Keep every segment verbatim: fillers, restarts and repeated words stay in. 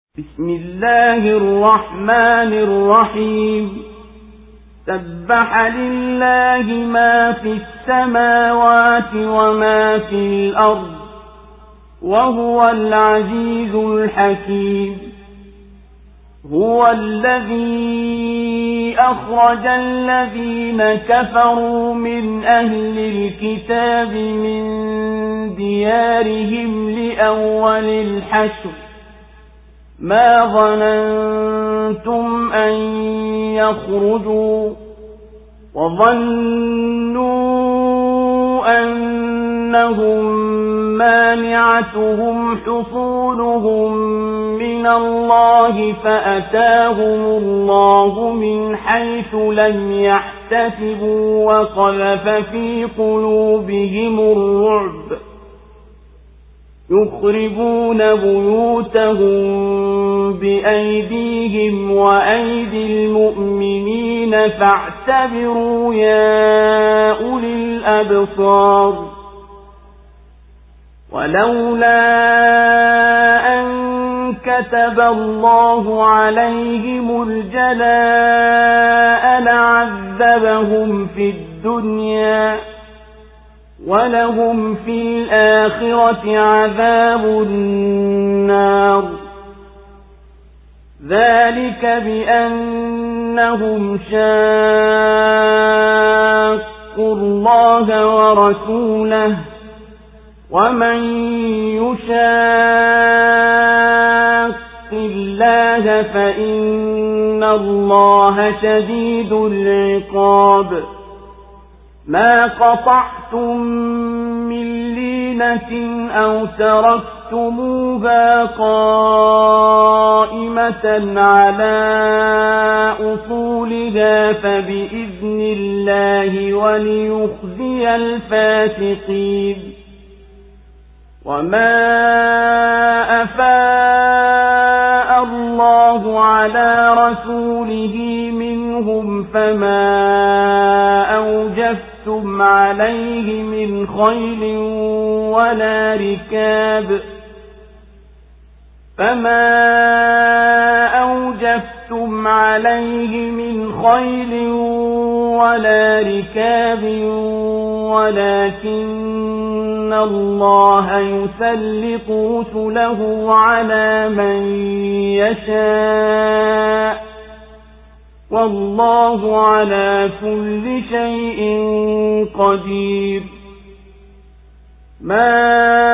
بسم الله الرحمن الرحيم سبح لله ما في السماوات وما في الأرض وهو العزيز الحكيم هو الذي أخرج الذين كفروا من أهل الكتاب من ديارهم لأول الحشر ما ظننتم أن يخرجوا وظنوا أنهم مانعتهم حصولهم من الله فأتاهم الله من حيث لم يحتسبوا وقذف في قلوبهم الرعب يخربون بيوتهم بأيديهم وأيدي المؤمنين فاعتبروا يا أولي الأبصار ولولا أن كتب الله عليهم الجلاء لعذبهم في الدنيا ولهم في الآخرة عذاب النار ذلك بأنهم شاقوا الله ورسوله ومن يشاق الله فإن الله شديد العقاب ما قطعتم من لينة أو تركتموها قائمة على أصولها فبإذن الله وليخزي الفاسقين وما أفاء الله على رسوله منهم فما أوجفتم عليه من خيل ولا ركاب فما أوجفتم عليه من خيل ولا ركاب ولكن الله يسلط رسله على من يشاء والله على كل شيء قدير ما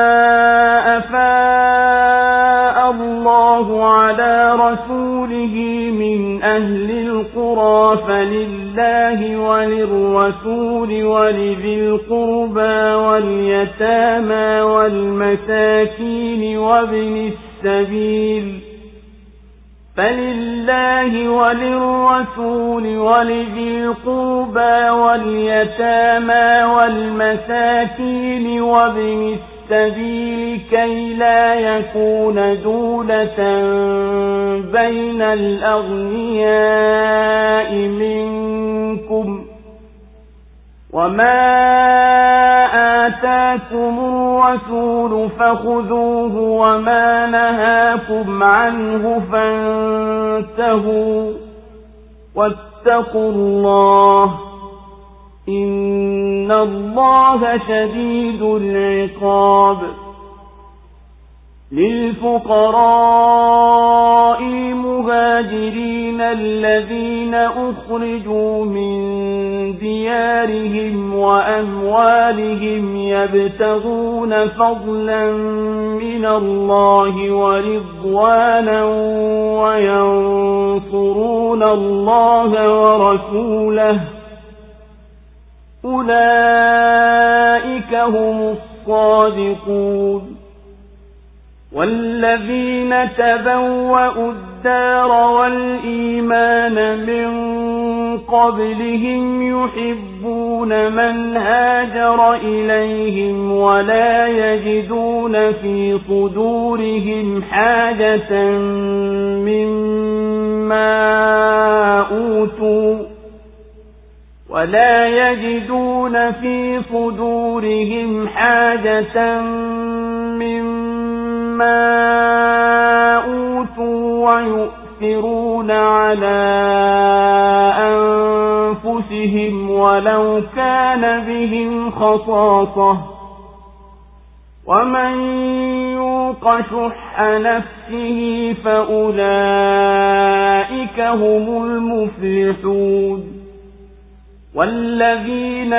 أفاء الله على رسوله من أهل القرى فلله وللرسول ولذي القربى واليتامى والمساكين وابن السبيل فلله وللرسول ولذي القربى واليتامى والمساكين وابن السبيل كي لا يكون دولة بين الأغنياء منكم وما آتاكم الرسول فخذوه وما نهاكم عنه فانتهوا واتقوا الله إن الله شديد العقاب للفقراء المهاجرين الذين أخرجوا من ديارهم وأموالهم يبتغون فضلا من الله ورضوانا وينصرون الله ورسوله أولئك هم الصادقون والذين تبوأوا الدار والإيمان من قبلهم يحبون من هاجر إليهم ولا يجدون في صدورهم حاجة مما أوتوا ولا يجدون في صدورهم حاجة مما أوتوا ويؤثرون على أنفسهم ولو كان بهم خصاصة ومن يوق شح نفسه فأولئك هم المفلحون والذين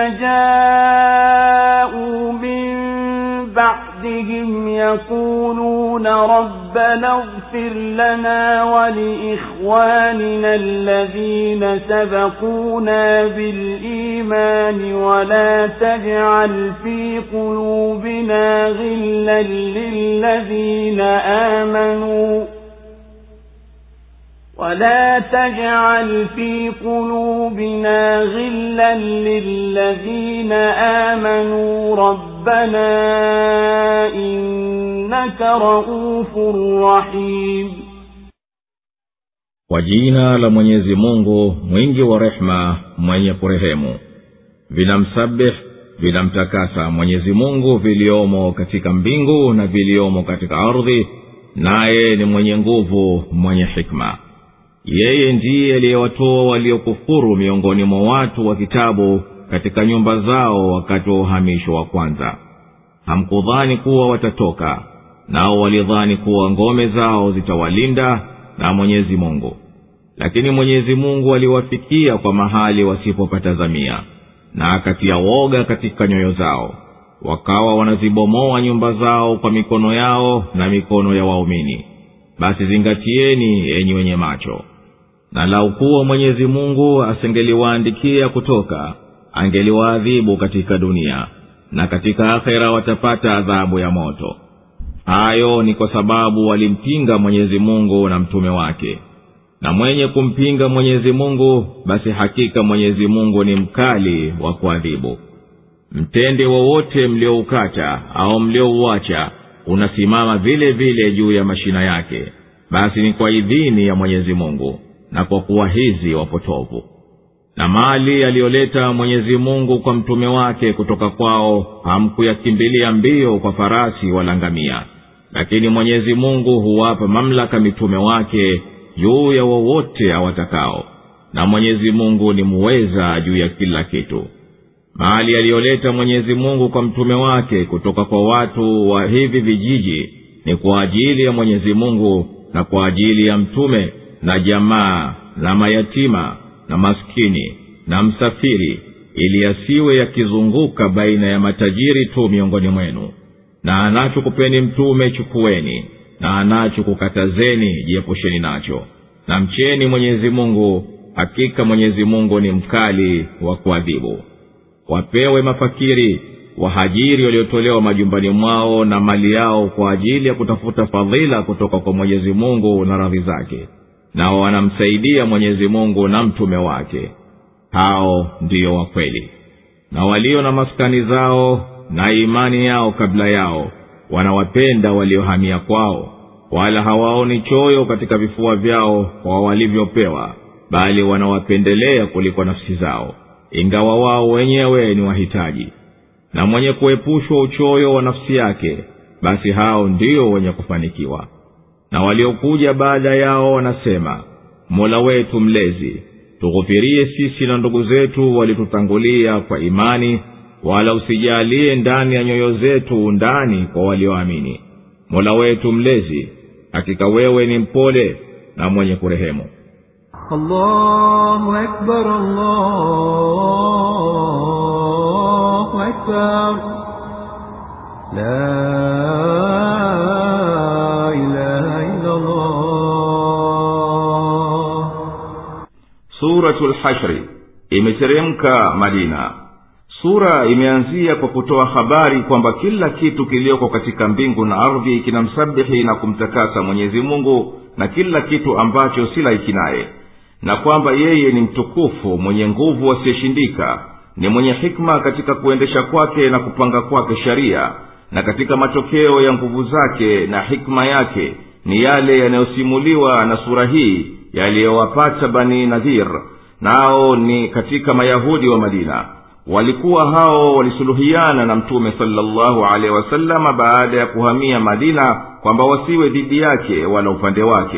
جاءوا من بعدهم يقولون ربنا اغفر لنا ولإخواننا الذين سبقونا بالإيمان ولا تجعل في قلوبنا غلا للذين آمنوا ولا تجعل في قلوبنا غلا للذين آمنوا ربنا إنك رؤوف رحيم. Kwa jina la Mwenyezi Mungu mwingi wa rehema mwenye kurehemu. Vinamsabih, vinamtakasa Mwenyezi Mungu viliomo katika mbingu na viliomo katika ardhi, naye ni mwenye nguvu mwenye hikma. Yeye ndiye aliyewatoa waliokufuru miongoni mwa watu wa kitabu katika nyumba zao wakati wa uhamisho wa kwanza. Hamkudhani kuwa watatoka, nao walidhani kuwa ngome zao zitawalinda na Mwenyezi Mungu. Lakini Mwenyezi Mungu aliwafikia kwa mahali wasipopatazamia, na akatia woga katika nyoyo zao. Wakawa wanazibomoa nyumba zao kwa mikono yao na mikono ya waumini. Basi zingatieni enyi wenye macho. Na lau kuwa Mwenyezi Mungu asingeliwaandikia kutoka, angeliwaadhibu katika dunia, na katika akhera watapata adhabu ya moto. Hayo ni kwa sababu walimpinga Mwenyezi Mungu na mtume wake. Na mwenye kumpinga Mwenyezi Mungu, basi hakika Mwenyezi Mungu ni mkali wa kuadhibu. Mtende wowote mlioukata au mliouacha unasimama vile vile juu ya mashina yake, basi ni kwa idhini ya Mwenyezi Mungu, na kwa kuwa hizi wapotovu. Na mali aliyoleta Mwenyezi Mungu kwa mtume wake kutoka kwao hamkuyakimbilia mbio kwa farasi wala ngamia, lakini Mwenyezi Mungu huwapa mamlaka mitume wake juu ya wowote awatakao, na Mwenyezi Mungu ni muweza juu ya kila kitu. Mali aliyoleta Mwenyezi Mungu kwa mtume wake kutoka kwa watu wa hivi vijiji ni kwa ajili ya Mwenyezi Mungu na kwa ajili ya mtume na jamaa na mayatima na maskini na msafiri, ili asiwe yakizunguka baina ya matajiri tu miongoni mwenu. Na anachokupeni mtume chukueni, na anachokukatazeni jiepusheni nacho. Na mcheni Mwenyezi Mungu, hakika Mwenyezi Mungu ni mkali wa kuadhibu. Wapewe mafakiri, wahajiri waliotolewa majumbani mwao na mali yao kwa ajili ya kutafuta fadhila kutoka kwa Mwenyezi Mungu na radhi zake, nao wanamsaidia Mwenyezi Mungu na mtume wake. Hao ndio wa kweli. Na walio na maskani zao na imani yao kabla yao wanawapenda waliohamia kwao, wala hawaoni choyo katika vifua vyao kwa walivyopewa, bali wanawapendelea kuliko nafsi zao, ingawa wao wenyewe ni wahitaji. Na mwenye kuepushwa uchoyo wa nafsi yake, basi hao ndio wenye kufanikiwa. Na waliokuja baada yao wanasema, Mola wetu mlezi, tughufirie sisi na ndugu zetu walitutangulia kwa imani, wala usijalie ndani ya nyoyo zetu ndani kwa walioamini. Mola wetu mlezi, hakika wewe ni mpole na mwenye kurehemu. Allahu Akbar, Allahu Akbar, la ilaha illa Allah. Suratul Hashri imeteremka Madina. Sura imeanzia kwa kutoa habari kwamba kila kitu kilioko katika mbingu na ardhi kinamsabihi na kumtakasa Mwenyezi Mungu, na kila kitu ambacho si laiki naye, na kwamba yeye ni mtukufu mwenye nguvu asiyeshindika, ni mwenye hikma katika kuendesha kwake na kupanga kwake sharia, na katika matokeo ya nguvu zake na hikma yake ni yale yanayosimuliwa na sura hii yaliyowapata Bani Nadhir, nao ni katika Mayahudi wa Madina. Walikuwa hao walisuluhiana na Mtume sallallahu alaihi wasallam baada ya kuhamia Madina kwamba wasiwe dhidi yake wala upande wake,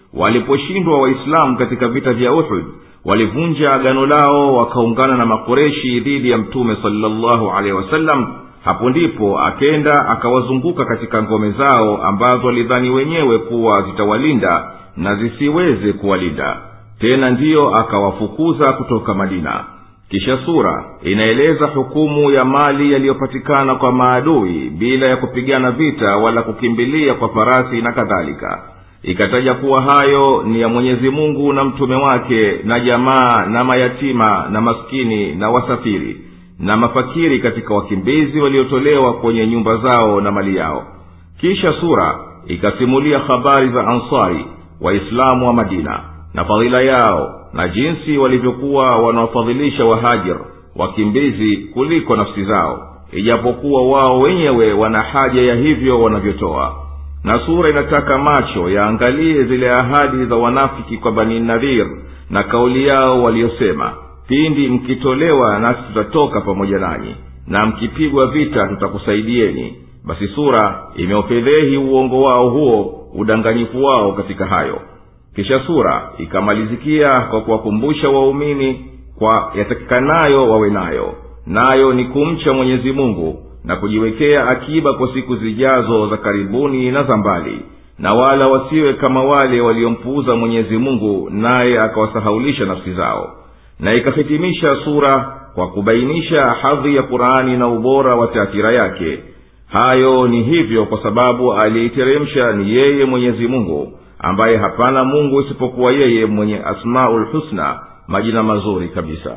waliposhindwa waislamu katika vita vya Uhud, walivunja agano lao wakaungana na makureshi dhidi ya mtume sallallahu alaihi wasallam. Hapo ndipo akenda akawazunguka katika ngome zao ambazo walidhani wenyewe kuwa zitawalinda na zisiweze kuwalinda tena, ndiyo akawafukuza kutoka Madina. Kisha sura inaeleza hukumu ya mali yaliyopatikana kwa maadui bila ya kupigana vita wala kukimbilia kwa farasi na kadhalika. Ikataja kuwa hayo ni ya Mwenyezi Mungu na mtume wake na jamaa na mayatima na maskini na wasafiri na mafakiri katika wakimbizi waliotolewa kwenye nyumba zao na mali yao. Kisha sura ikasimulia habari za Ansari, Waislamu wa Madina, na fadhila yao na jinsi walivyokuwa wanaofadhilisha wahajir, wakimbizi, kuliko nafsi zao, ijapokuwa wao wenyewe wana haja ya hivyo wanavyotoa. Na sura inataka macho yaangalie zile ahadi za wanafiki kwa Bani Nadhir na kauli yao waliosema, pindi mkitolewa nasi tutatoka pamoja nanyi, na mkipigwa vita tutakusaidieni. Basi sura imeufedhehi uongo wao huo, udanganyifu wao katika hayo. Kisha sura ikamalizikia kwa kuwakumbusha waumini kwa yatakikanayo wawe nayo, nayo ni kumcha Mwenyezi Mungu na kujiwekea akiba kwa siku zijazo za karibuni na za mbali, na wala wasiwe kama wale waliompuuza Mwenyezi Mungu naye akawasahaulisha nafsi zao. Na ikahitimisha sura kwa kubainisha hadhi ya Qur'ani na ubora wa taathira yake. Hayo ni hivyo kwa sababu aliiteremsha ni yeye Mwenyezi Mungu, ambaye hapana Mungu isipokuwa yeye, mwenye Asmaul Husna, majina mazuri kabisa.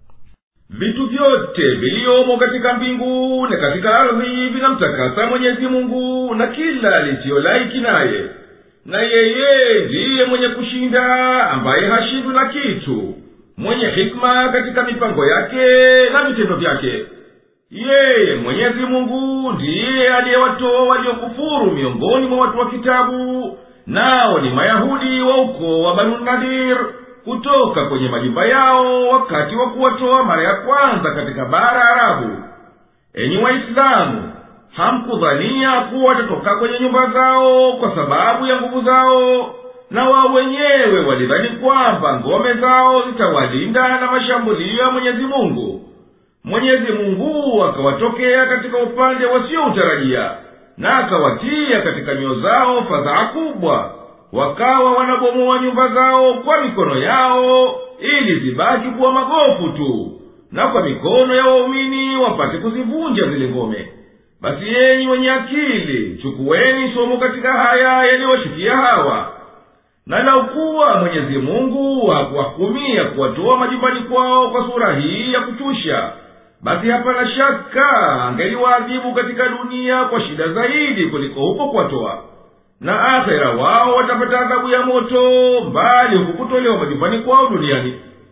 Vitu vyote viliomo katika mbingu na katika ardhi vinamtakasa Mwenyezi Mungu na kila lisiolaiki naye. Na yeye ndiye mwenye kushinda, ambaye hashindwi na kitu, mwenye hikma katika mipango yake na vitendo vyake. Yeye Mwenyezi Mungu ndiye aliyewatoa waliokufuru miongoni mwa watu wa kitabu, nao ni Mayahudi wa ukoo wa Banu Nadir, kutoka kwenye majumba yao wakati wa kuwatoa mara ya kwanza katika bara Arabu. Enyi Waislamu, hamkudhania kuwa watatoka kwenye nyumba zao kwa sababu ya nguvu zao, na wao wenyewe walidhani kwamba ngome zao zitawalinda na mashambulio ya Mwenyezi Mungu. Mwenyezi Mungu akawatokea katika upande wasioutarajia, na akawatia katika nyoyo zao fadhaa kubwa, wakawa wanabomoa nyumba zao kwa mikono yao ili zibaki kuwa magofu tu, na kwa mikono ya waumini wapate kuzivunja zile ngome. Basi yenyi wenye akili, chukueni somo katika haya yaliyowashukia hawa. Na laukuwa Mwenyezi Mungu hakuwahukumia kuwatoa majumbani kwao kwa sura hii ya kuchusha, basi hapana shaka angeliwaadhibu katika dunia kwa shida zaidi kuliko huko kuwatoa. Na akhera wao watapata adhabu ya moto, mbali huku kutolewa majumbani kwao duniani.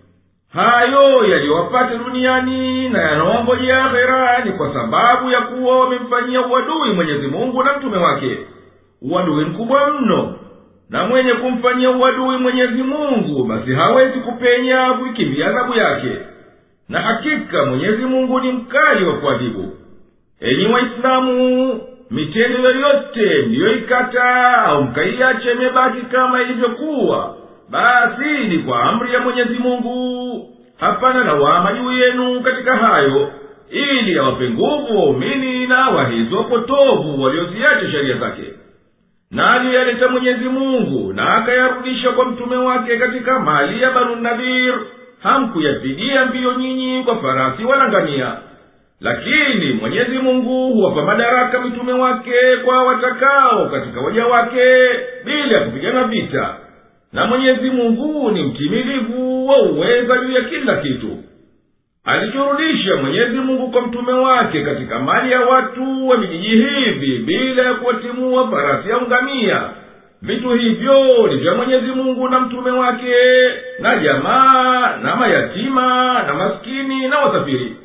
Hayo yaliyowapata duniani na yanawangojea akhera ni kwa sababu ya kuwa wamemfanyia uadui Mwenyezi Mungu na mtume wake, uadui mkubwa mno. Na mwenye kumfanyia uadui Mwenyezi Mungu basi hawezi kupenya kuikimbia adhabu yake, na hakika Mwenyezi Mungu ni mkali wa kuadhibu. Enyi Waislamu, mitendo yoyote mliyoikata au mkaiache imebaki kama ilivyokuwa, basi ni kwa amri ya Mwenyezi Mungu. Hapana lawama juu yenu katika hayo, ili awape nguvu waumini na wahizo potovu walioziacha sheria zake. Na aliyaleta Mwenyezi Mungu na akayarudisha kwa mtume wake katika mali ya Banu Nadir, hamkuyapigia mbio nyinyi kwa farasi wala ngamia. Lakini Mwenyezi Mungu huwapa madaraka mitume wake kwa watakao katika waja wake bila kupigana vita. Na Mwenyezi Mungu ni mtimilivu wa uweza juu ya kila kitu. Alichorudisha Mwenyezi Mungu kwa mtume wake katika mali ya watu wa vijiji hivi bila ya kuwatimua farasi au ngamia, vitu hivyo ni vya Mwenyezi Mungu na mtume wake na jamaa na mayatima na maskini na wasafiri.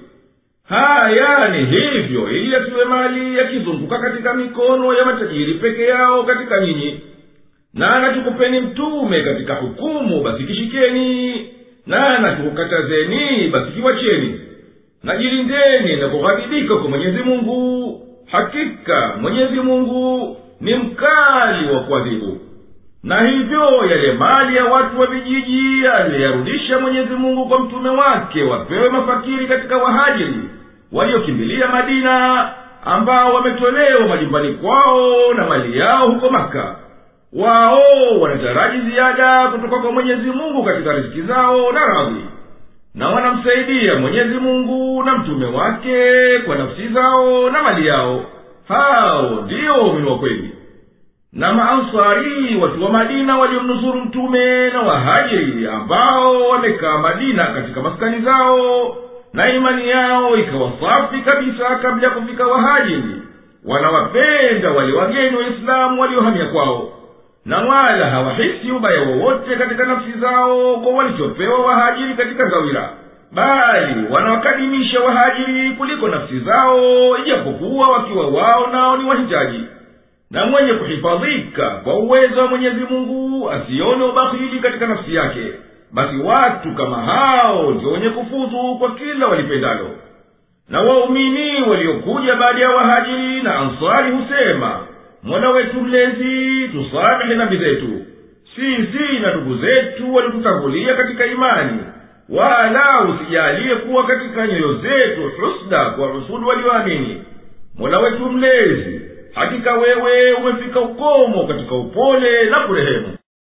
Haya ni hivyo ili yasiwe mali yakizunguka katika mikono ya matajiri peke yao katika nyinyi. Na anatukupeni mtume katika hukumu, basi kishikeni, na anatukukatazeni, basi kiwacheni. Na jilindeni na kughadhibika kwa Mwenyezi Mungu. Hakika Mwenyezi Mungu ni mkali wa kuadhibu. na hivyo yale mali ya watu wa vijiji aliyarudisha Mwenyezi Mungu kwa mtume wake wapewe mafakiri katika wahajiri waliokimbilia Madina, ambao wametolewa majumbani kwao na mali yao huko Maka. Wao wanataraji ziada kutoka kwa Mwenyezi Mungu katika riziki zao na radhi, na wanamsaidia Mwenyezi Mungu na mtume wake kwa nafsi zao na mali yao. Hao ndio waumini wa kweli. Na maansari, watu wa Madina waliomnusuru mtume, na wahajiri ambao wamekaa Madina katika maskani zao, na imani yao ikawa safi kabisa kabla ya kufika wahajiri, wanawapenda wale wageni wa Islamu waliohamia kwao, na wala hawahisi ubaya wowote katika nafsi zao kwa walichopewa wahajiri katika zawira, bali wanawakadimisha wahajiri kuliko nafsi zao, ijapokuwa wakiwa wao nao ni wahitaji. Na mwenye kuhifadhika kwa uwezo wa Mwenyezi Mungu asione ubakhili katika nafsi yake, basi watu kama hao ndio wenye kufuzu kwa kila walipendalo. Na waumini waliokuja baada ya wahajiri na ansari husema, Mola wetu mlezi, tusamehe dhambi zetu, sisi na ndugu zetu walitutangulia katika imani, wala usijalie kuwa katika nyoyo zetu husda kwa rusulu walioamini. Mola wetu mlezi, hakika wewe umefika ukomo katika upole na kurehemu.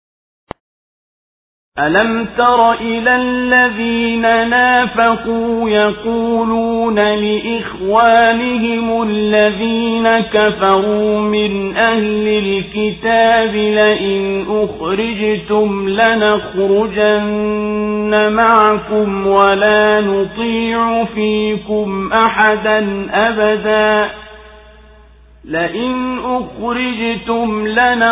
ألم تر إلى الذين نافقوا يقولون لإخوانهم الذين كفروا من أهل الكتاب لئن أخرجتم لنخرجن معكم ولا نطيع فيكم أحدا أبدا لئن أخرجتم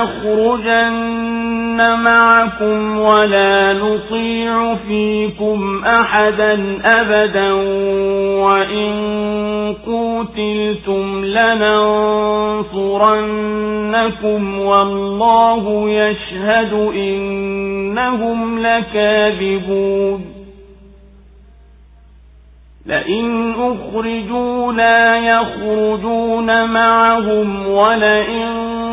لنخرجن معكم ولا نطيع فيكم أحدا أبدا وإن قتلتم لننصرنكم والله يشهد إنهم لكاذبون لئن أخرجوا لا يخرجون معهم ولئن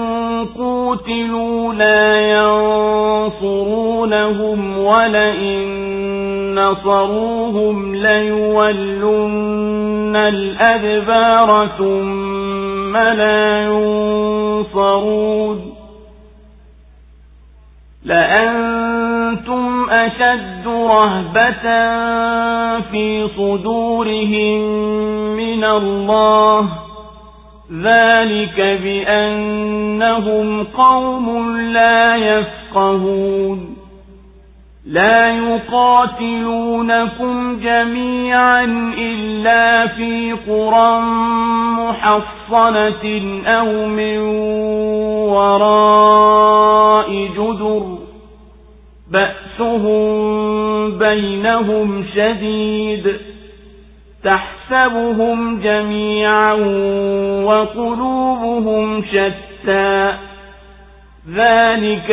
قتلوا لا ينصرونهم ولئن نصروهم ليولن الأدبار ثم لا ينصرون لأنتم أشد رهبة في صدورهم من الله ذلك بأنهم قوم لا يفقهون لا يقاتلونكم جميعا إلا في قرى محصنة أو من وراء جدر بأسهم بينهم شديد تحسبهم جميعا وقلوبهم شتى ذلك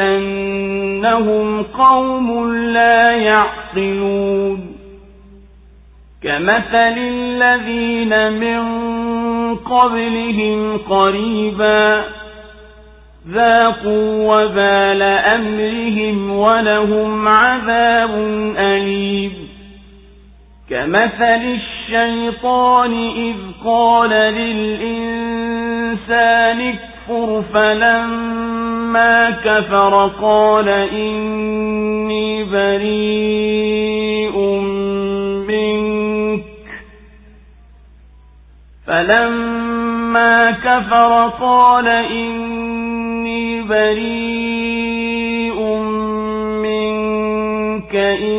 بأنهم قوم لا يعقلون كمثل الذين من قبلهم قريبا ذاقوا وبال أمرهم ولهم عذاب أليم كمثل الشيطان إذ قال للإنسان اكفر فلما كفر قال إني بريء منك فلما كفر قال إني بريء منك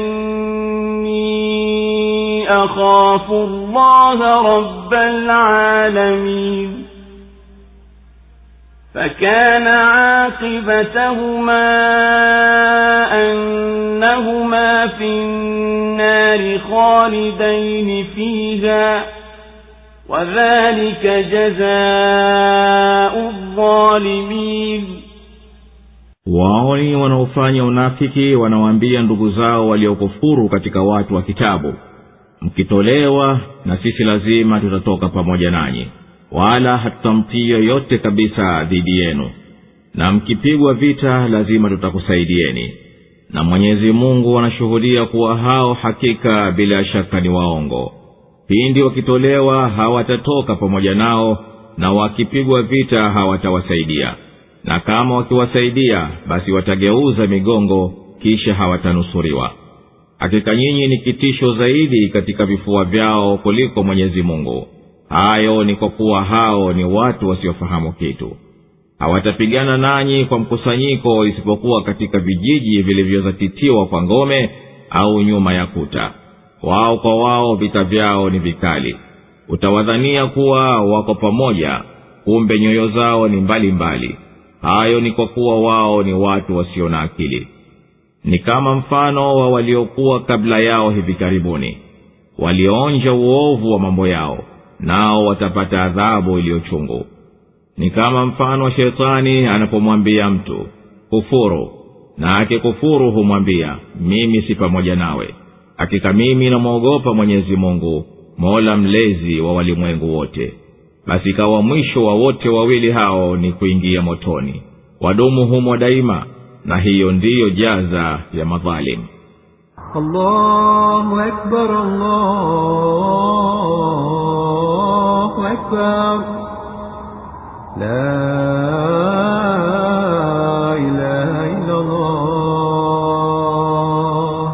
إني أخاف الله رب العالمين فكان عاقبتهما أنهما في النار خالدين فيها وذلك جزاء الظالمين. wao ni wanaofanya unafiki wanawaambia ndugu zao waliokufuru katika watu wa kitabu, mkitolewa na sisi lazima tutatoka pamoja nanyi, wala hatutamtii yoyote kabisa dhidi yenu. na mkipigwa vita lazima tutakusaidieni. Na Mwenyezi Mungu anashuhudia kuwa hao hakika bila shaka ni waongo. Pindi wakitolewa hawatatoka pamoja nao, na wakipigwa vita hawatawasaidia. Na kama wakiwasaidia basi watageuza migongo, kisha hawatanusuriwa. Hakika nyinyi ni kitisho zaidi katika vifua vyao kuliko Mwenyezi Mungu. Hayo ni kwa kuwa hao ni watu wasiofahamu kitu. Hawatapigana nanyi kwa mkusanyiko isipokuwa katika vijiji vilivyozatitiwa kwa ngome au nyuma ya kuta. Wao kwa wao vita vyao ni vikali. Utawadhania kuwa wako pamoja, kumbe nyoyo zao ni mbali mbali. Hayo ni kwa kuwa wao ni watu wasio na akili. Ni kama mfano wa waliokuwa kabla yao hivi karibuni, walioonja uovu wa mambo yao, nao watapata adhabu iliyochungu. Ni kama mfano wa shetani anapomwambia mtu kufuru, na akikufuru humwambia mimi si pamoja nawe, hakika mimi namwogopa Mwenyezi Mungu, Mola mlezi wa walimwengu wote. Basi kawa mwisho wa wote wawili hao ni kuingia motoni, wadumu humo daima, na hiyo ndiyo jaza ya madhalim. Allahu Akbar, Allahu Akbar, la ilaha illa Allah.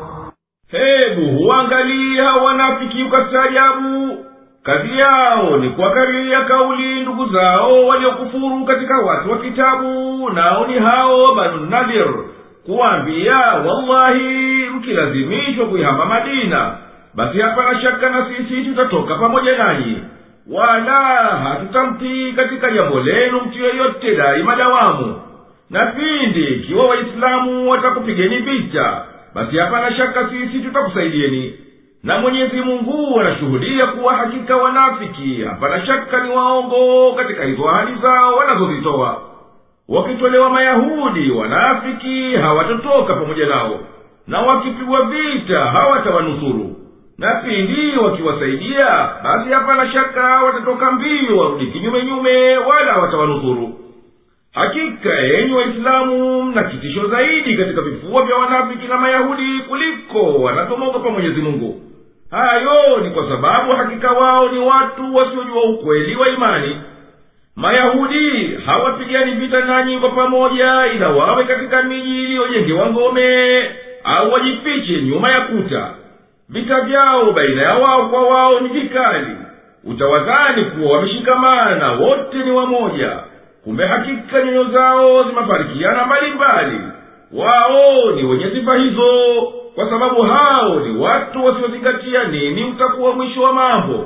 Hebu huangalia wanafiki ukastaajabu. Kazi yao ni kuwakaria kauli ndugu zao waliokufuru katika watu wa kitabu, nao ni hao Banu Nadir, kuambia wallahi mkilazimishwa kuihama Madina basi hapana shaka na sisi tutatoka pamoja nanyi, wala hatutamtii katika jambo lenu mtu yeyote daima dawamu. Na pindi ikiwa Waislamu watakupigeni vita basi hapana shaka sisi tutakusaidieni. Na Mwenyezi Mungu anashuhudia kuwa hakika wanafiki hapana shaka ni waongo katika hizo ahadi zao wanazozitoa. Wakitolewa Mayahudi, wanafiki hawatotoka pamoja nao, na wakipigwa vita hawatawanusuru. Na pindi wakiwasaidia basi hapana shaka watatoka mbio warudi kinyume nyume, wala hawatawanusuru. Hakika enyi Waislamu mna kitisho zaidi katika vifua vya wanafiki na Mayahudi kuliko wanapomwogopa Mwenyezi Mungu. Hayo ni kwa sababu hakika wao ni watu wasiojua ukweli wa imani. Mayahudi hawapigani vita nanyi kwa pamoja, ila wawe katika miji iliyojengewa ngome au wajifiche nyuma ya kuta. Vita vyao baina ya wao kwa wao ni vikali. Utawadhani kuwa wameshikamana wote ni wamoja, kumbe hakika nyoyo zao zimefarikiana mbali mbali. Wao ni wenye sifa hizo kwa sababu hao ni watu wasiozingatia nini utakuwa mwisho wa mambo.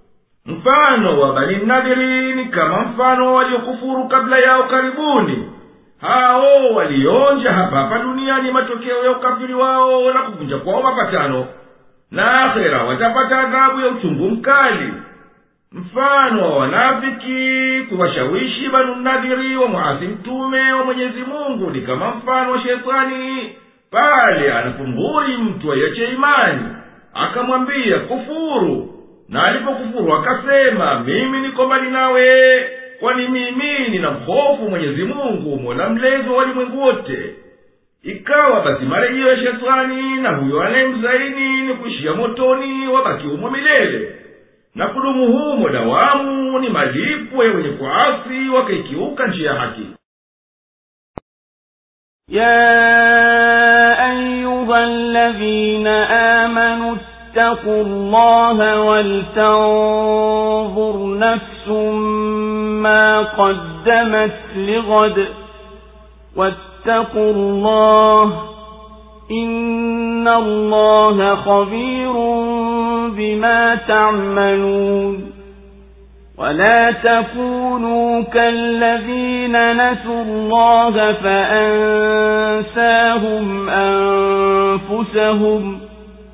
Mfano wa Bani Nadiri ni kama mfano waliokufuru kabla yao karibuni. Hao walionja hapa hapa duniani matokeo ya ukafiri wao na kuvunja kwao mapatano, na akhera watapata adhabu ya uchungu mkali. Mfano wa wanafiki kuwashawishi Banu Nadiri wa muasi mtume wa Mwenyezi Mungu ni kama mfano wa shetani pale anapomghuri mtu aiache imani, akamwambia kufuru, na alipokufuru akasema mimi niko mbali nawe, kwani mimi ninamhofu Mwenyezi Mungu, Mola mlezi wa walimwengu wote. Ikawa basi marejeo ya shetani na huyo anayemzaini ni kuishia motoni, wabaki humo milele, na kudumu humo dawamu ni malipo ya wenye kuasi wakaikiuka njia ya haki. يا أيها الذين آمنوا اتقوا الله ولتنظر نفس ما قدمت لغد واتقوا الله إن الله خبير بما تعملون. ولا تكونوا كالذين نسوا الله فأنساهم أنفسهم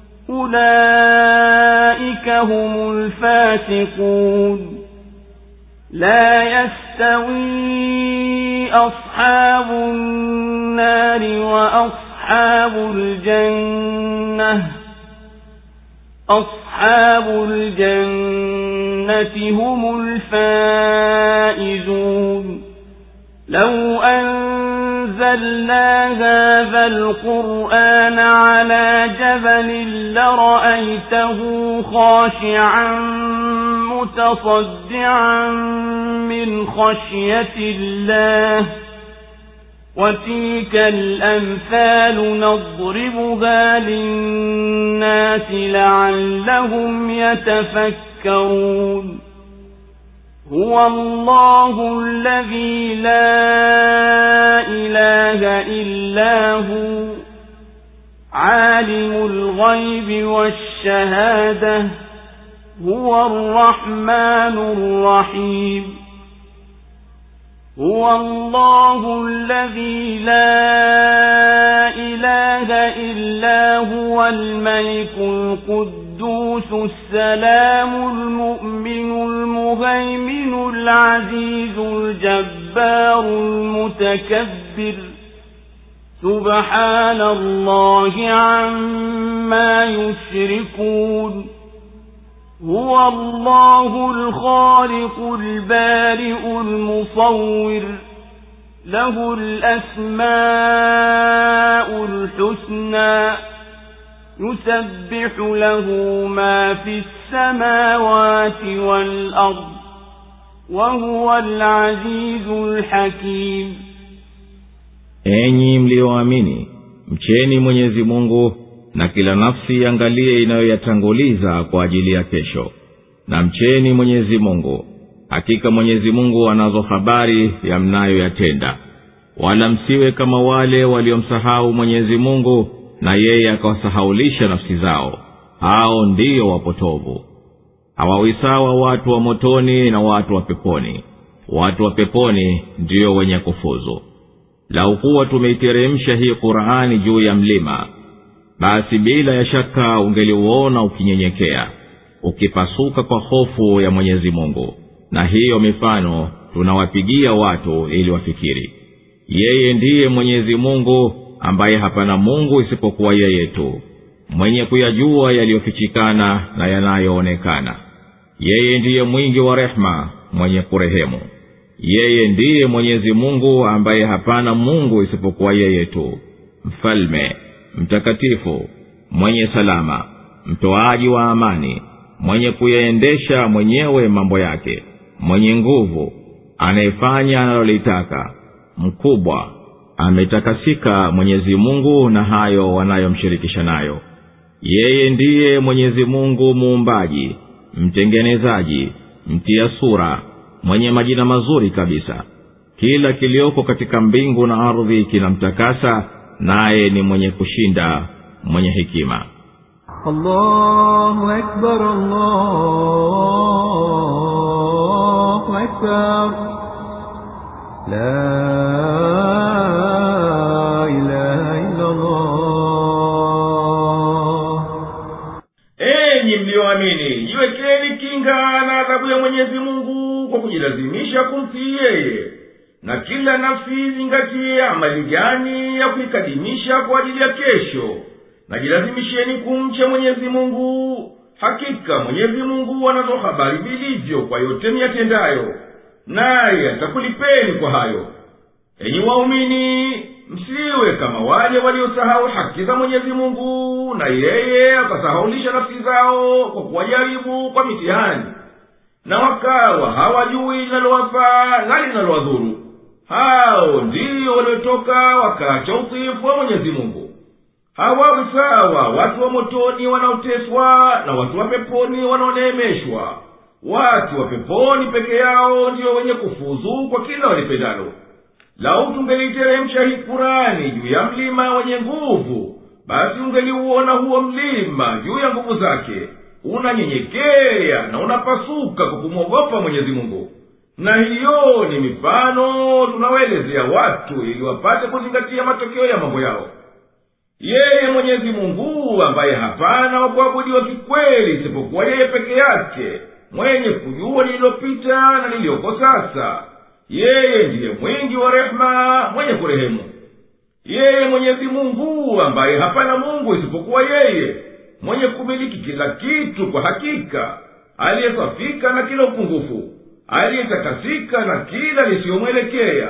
أولئك هم الفاسقون. لا يستوي أصحاب النار وأصحاب الجنة أصحاب الجنة هم الفائزون. لو أنزلنا هذا القرآن على جبل لرأيته خاشعا متصدعا من خشية الله وتلك الأمثال نضربها للناس لعلهم يتفكرون هو الله الذي لا إله إلا هو عالم الغيب والشهادة هو الرحمن الرحيم هو الله الذي لا إله إلا هو الملك القدوس السلام المؤمن المهيمن العزيز الجبار المتكبر سبحان الله عما يشركون هو الله الخالق البارئ المصور له الأسماء الحسنى يسبح له ما في السماوات والأرض وهو العزيز الحكيم. Enyi mlioamini, mcheni Mwenyezi Mungu na kila nafsi angalie inayoyatanguliza kwa ajili ya kesho. Na mcheni Mwenyezi Mungu, hakika Mwenyezi Mungu anazo habari ya mnayoyatenda. Wala msiwe kama wale waliomsahau Mwenyezi Mungu na yeye akawasahaulisha nafsi zao. Hao ndio wapotovu. Hawawisawa watu wa motoni na watu wa peponi. Watu wa peponi ndio wenye kufuzu. Lau kuwa tumeiteremsha hii Qur'ani juu ya mlima, basi bila ya shaka ungeliuona ukinyenyekea, ukipasuka kwa hofu ya Mwenyezi Mungu. Na hiyo mifano tunawapigia watu ili wafikiri. Yeye ndiye Mwenyezi Mungu ambaye hapana Mungu isipokuwa yeye tu, mwenye kuyajua yaliyofichikana na yanayoonekana. Yeye ndiye mwingi wa rehema, mwenye kurehemu. Yeye ndiye Mwenyezi Mungu ambaye hapana Mungu isipokuwa yeye tu, mfalme, mtakatifu, mwenye salama, mtoaji wa amani, mwenye kuyaendesha mwenyewe mambo yake, mwenye nguvu, anayefanya analolitaka, mkubwa, ametakasika Mwenyezi Mungu na hayo wanayomshirikisha nayo. Yeye ndiye Mwenyezi Mungu muumbaji, mtengenezaji, mtia sura, mwenye majina mazuri kabisa. Kila kilioko katika mbingu na ardhi kinamtakasa, naye ni mwenye kushinda, mwenye hekima. Allahu Akbar, Allahu Akbar, la ilaha illa Allah. Enyi mlioamini, jiwekeni kinga na adhabu ya Mwenyezi Mungu kwa kujilazimisha kumtii yeye. Na kila nafsi zingatie amali gani ya kuikadimisha kwa ajili ya kesho. Na jilazimisheni kumcha Mwenyezi Mungu. Hakika Mwenyezi Mungu anazo habari vilivyo kwa yote miyatendayo, naye atakulipeni kwa hayo. Enyi waumini, msiwe kama wale waliosahau haki za Mwenyezi Mungu, na yeye akasahaulisha nafsi zao kwa kuwajaribu kwa mitihani, na wakawa hawajui linalowafaa na linalowadhuru. Hao ndio waliotoka wakaacha utiifu wa Mwenyezi Mungu. Hawawi sawa watu wa motoni wanaoteswa na watu wa peponi wanaoneemeshwa. Watu wa peponi peke yao ndio wenye kufuzu kwa kila walipendalo. Lau tungeliteremsha hii Qur'ani juu ya mlima wenye nguvu, basi ungeliuona huo mlima juu ya nguvu zake, unanyenyekea na unapasuka kwa kumwogopa Mwenyezi Mungu. Na hiyo ni mifano tunawaelezea watu ili wapate kuzingatia matokeo ya mambo yao. Yeye Mwenyezi Mungu ambaye hapana wa kuabudiwa kikweli isipokuwa yeye peke yake, mwenye kujua lililopita na lilioko sasa. Yeye ndiye mwingi wa rehema, mwenye kurehemu. Yeye Mwenyezi Mungu ambaye hapana Mungu isipokuwa yeye, mwenye kumiliki kila kitu kwa hakika, aliyesafika na kila upungufu, aliyetakasika na kila lisiyomwelekea,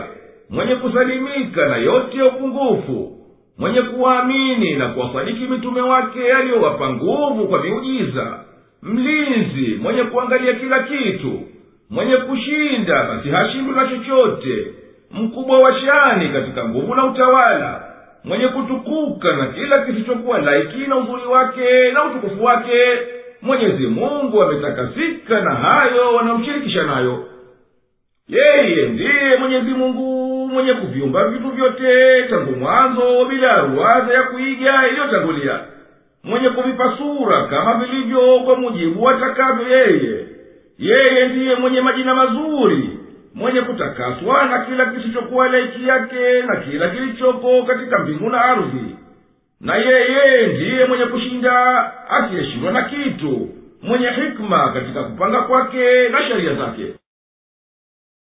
mwenye kusalimika na yote ya upungufu, mwenye kuwaamini na kuwasadiki mitume wake aliyowapa nguvu kwa miujiza, mlinzi mwenye kuangalia kila kitu, mwenye kushinda basi hashindwi na chochote, mkubwa wa shani katika nguvu na utawala, mwenye kutukuka na kila kisichokuwa laiki na uzuri wake na utukufu wake. Mwenyezi Mungu ametakasika na hayo wanamshirikisha nayo. Yeye ndiye Mwenyezi Mungu mwenye kuviumba vitu vyote tangu mwanzo bila ruwaza ya kuiga iliyotangulia, mwenye kuvipa sura kama vilivyo kwa mujibu atakavyo yeye. Yeye ndiye mwenye majina mazuri, mwenye kutakaswa na kila kisichokuwa laiki yake na kila kilichoko katika mbingu na ardhi. Na yeye ndiye mwenye kushinda asiyeshindwa na kitu, mwenye hikma katika kupanga kwake na sheria zake.